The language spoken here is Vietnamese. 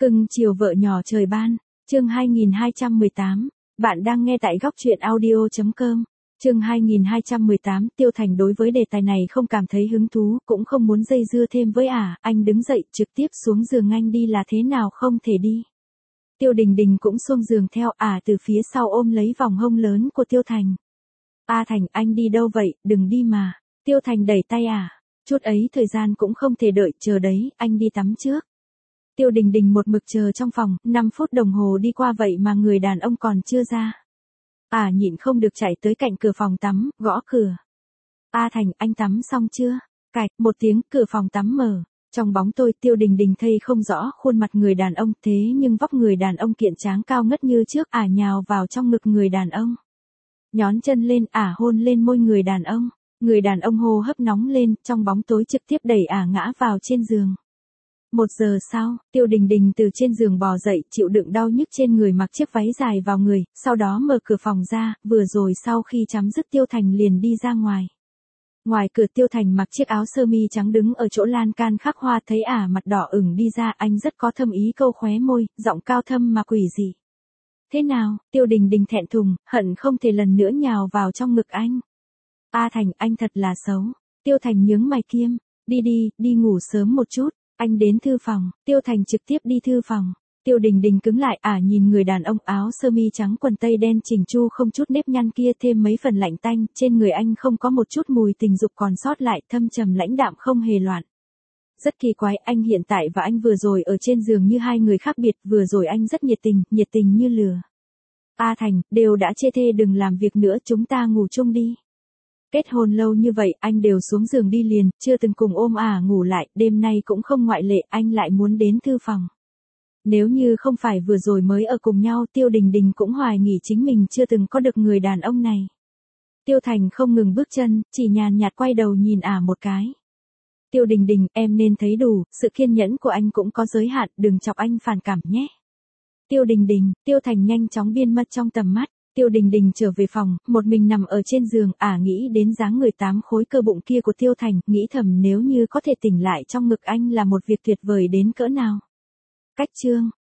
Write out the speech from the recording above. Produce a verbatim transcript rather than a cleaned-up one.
Cưng chiều vợ nhỏ trời ban, chương hai nghìn hai trăm mười tám, bạn đang nghe tại góc truyện audio chấm com. Chương hai nghìn hai trăm mười tám, Tiêu Thành đối với đề tài này không cảm thấy hứng thú, cũng không muốn dây dưa thêm với ả, anh đứng dậy, trực tiếp xuống giường. Anh đi là thế nào không thể đi. Tiêu Đình Đình cũng xuống giường theo, ả từ phía sau ôm lấy vòng hông lớn của Tiêu Thành. A Thành, anh đi đâu vậy, đừng đi mà. Tiêu Thành đẩy tay ả, chút ấy thời gian cũng không thể đợi, chờ đấy, anh đi tắm trước. Tiêu Đình Đình một mực chờ trong phòng, năm phút đồng hồ đi qua vậy mà người đàn ông còn chưa ra. À nhịn không được chạy tới cạnh cửa phòng tắm, gõ cửa. A Thành, anh tắm xong chưa? Cạch, một tiếng, cửa phòng tắm mở. Trong bóng tôi, Tiêu Đình Đình thấy không rõ khuôn mặt người đàn ông, thế nhưng vóc người đàn ông kiện tráng cao ngất như trước, ả nhào vào trong ngực người đàn ông. Nhón chân lên, ả hôn lên môi người đàn ông. Người đàn ông hô hấp nóng lên, trong bóng tối trực tiếp đẩy ả ngã vào trên giường. Một giờ sau, Tiêu Đình Đình từ trên giường bò dậy, chịu đựng đau nhức trên người mặc chiếc váy dài vào người, sau đó mở cửa phòng ra, vừa rồi sau khi chấm dứt Tiêu Thành liền đi ra ngoài. Ngoài cửa Tiêu Thành mặc chiếc áo sơ mi trắng đứng ở chỗ lan can khắc hoa, thấy ả mặt đỏ ửng đi ra, anh rất có thâm ý câu khóe môi, giọng cao thâm mà quỷ dị. Thế nào? Tiêu Đình Đình thẹn thùng, hận không thể lần nữa nhào vào trong ngực anh. A Thành, anh thật là xấu. Tiêu Thành nhướng mày kiêm, đi đi, đi ngủ sớm một chút. Anh đến thư phòng, Tiêu Thành trực tiếp đi thư phòng. Tiêu Đình Đình cứng lại, ả nhìn người đàn ông áo sơ mi trắng quần tây đen chỉnh chu không chút nếp nhăn kia, thêm mấy phần lạnh tanh, trên người anh không có một chút mùi tình dục còn sót lại, thâm trầm lãnh đạm không hề loạn. Rất kỳ quái, anh hiện tại và anh vừa rồi ở trên giường như hai người khác biệt, vừa rồi anh rất nhiệt tình, nhiệt tình như lửa. A Thành, đều đã chê thê đừng làm việc nữa, chúng ta ngủ chung đi. Kết hôn lâu như vậy, anh đều xuống giường đi liền, chưa từng cùng ôm ả ngủ lại, đêm nay cũng không ngoại lệ, anh lại muốn đến thư phòng. Nếu như không phải vừa rồi mới ở cùng nhau, Tiêu Đình Đình cũng hoài nghỉ chính mình chưa từng có được người đàn ông này. Tiêu Thành không ngừng bước chân, chỉ nhàn nhạt quay đầu nhìn ả một cái. Tiêu Đình Đình, em nên thấy đủ, sự kiên nhẫn của anh cũng có giới hạn, đừng chọc anh phản cảm nhé. Tiêu Đình Đình, Tiêu Thành nhanh chóng biến mất trong tầm mắt. Tiêu Đình Đình trở về phòng, một mình nằm ở trên giường, ả nghĩ đến dáng người tám khối cơ bụng kia của Tiêu Thành, nghĩ thầm nếu như có thể tỉnh lại trong ngực anh là một việc tuyệt vời đến cỡ nào. Cách chương